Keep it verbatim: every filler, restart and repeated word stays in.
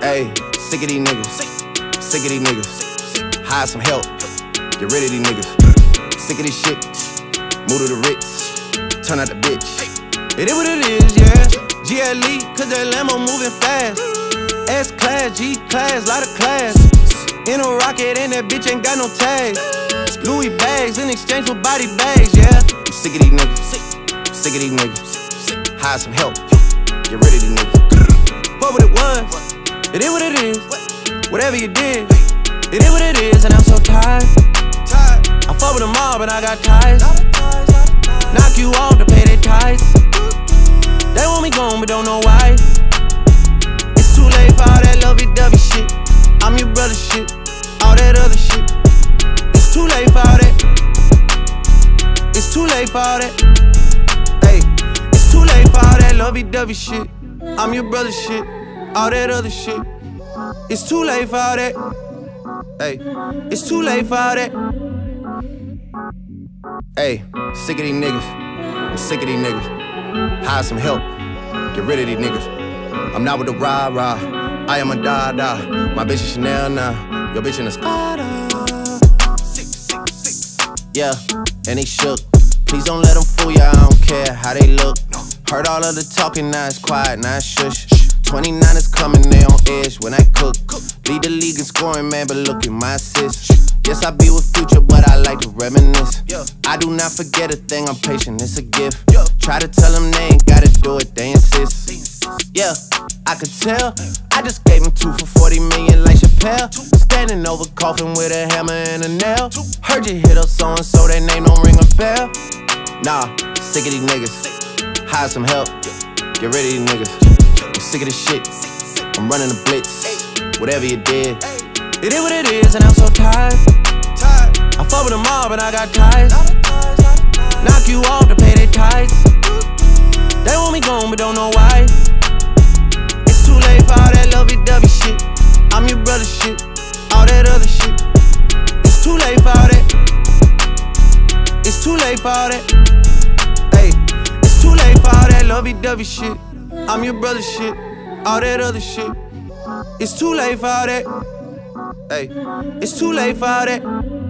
Ayy, sick of these niggas. Sick of these niggas. Hire some help. Get rid of these niggas. Sick of this shit. Move to the Ritz. Turn out the bitch. It is what it is, yeah. G L E, cause that Lambo moving fast. S-class, G-class, lot of class. In a rocket and that bitch ain't got no tags. Louis bags in exchange for body bags, yeah. I'm sick of these niggas. Sick of these niggas. Hire some help. Get rid of these niggas. Fuck what it was. It is what it is. Whatever you did, it is what it is, and I'm so tired. I fuck with them all, but I got ties. Knock you off to pay their ties. They want me gone, but don't know why. It's too late for all that lovey-dovey shit. I'm your brother shit, all that other shit. It's too late for all that. It's too late for all that. Hey, it's too late for all that lovey-dovey shit. I'm your brother shit, all that other shit. It's too late for all that. Hey, it's too late for all that. Hey, sick of these niggas. I'm sick of these niggas. Hire some help. Get rid of these niggas. I'm not with the rah-rah. I am a da-da. My bitch is Chanel now. Your bitch in a Spada. Yeah, and they shook. Please don't let them fool ya, I don't care how they look. Heard all of the talking, now it's quiet, now it's shush. twenty-nine is coming, they on edge when I cook. Lead the league in scoring, man, but look at my assists. Yes, I be with Future, but I like to reminisce. I do not forget a thing, I'm patient, it's a gift. Try to tell them they ain't gotta do it, they insist. Yeah, I could tell. I just gave him two for forty million like Chappelle. Standing over coffin with a hammer and a nail. Heard you hit up so-and-so, that name don't ring a bell. Nah, sick of these niggas. Hire some help, get rid of these niggas. I'm sick of this shit, I'm running a blitz. Whatever you did, it is what it is, and I'm so tired. I fuck with them all, but I got ties. Knock you off to pay their ties. They want me gone, but don't know why. It's too late for all that lovey-dovey shit. I'm your brother shit, all that other shit. It's too late for all that. It's too late for all that. Hey, it's too late for all that lovey-dovey shit. I'm your brother shit, all that other shit. It's too late for all that. Hey, it's too late for all that.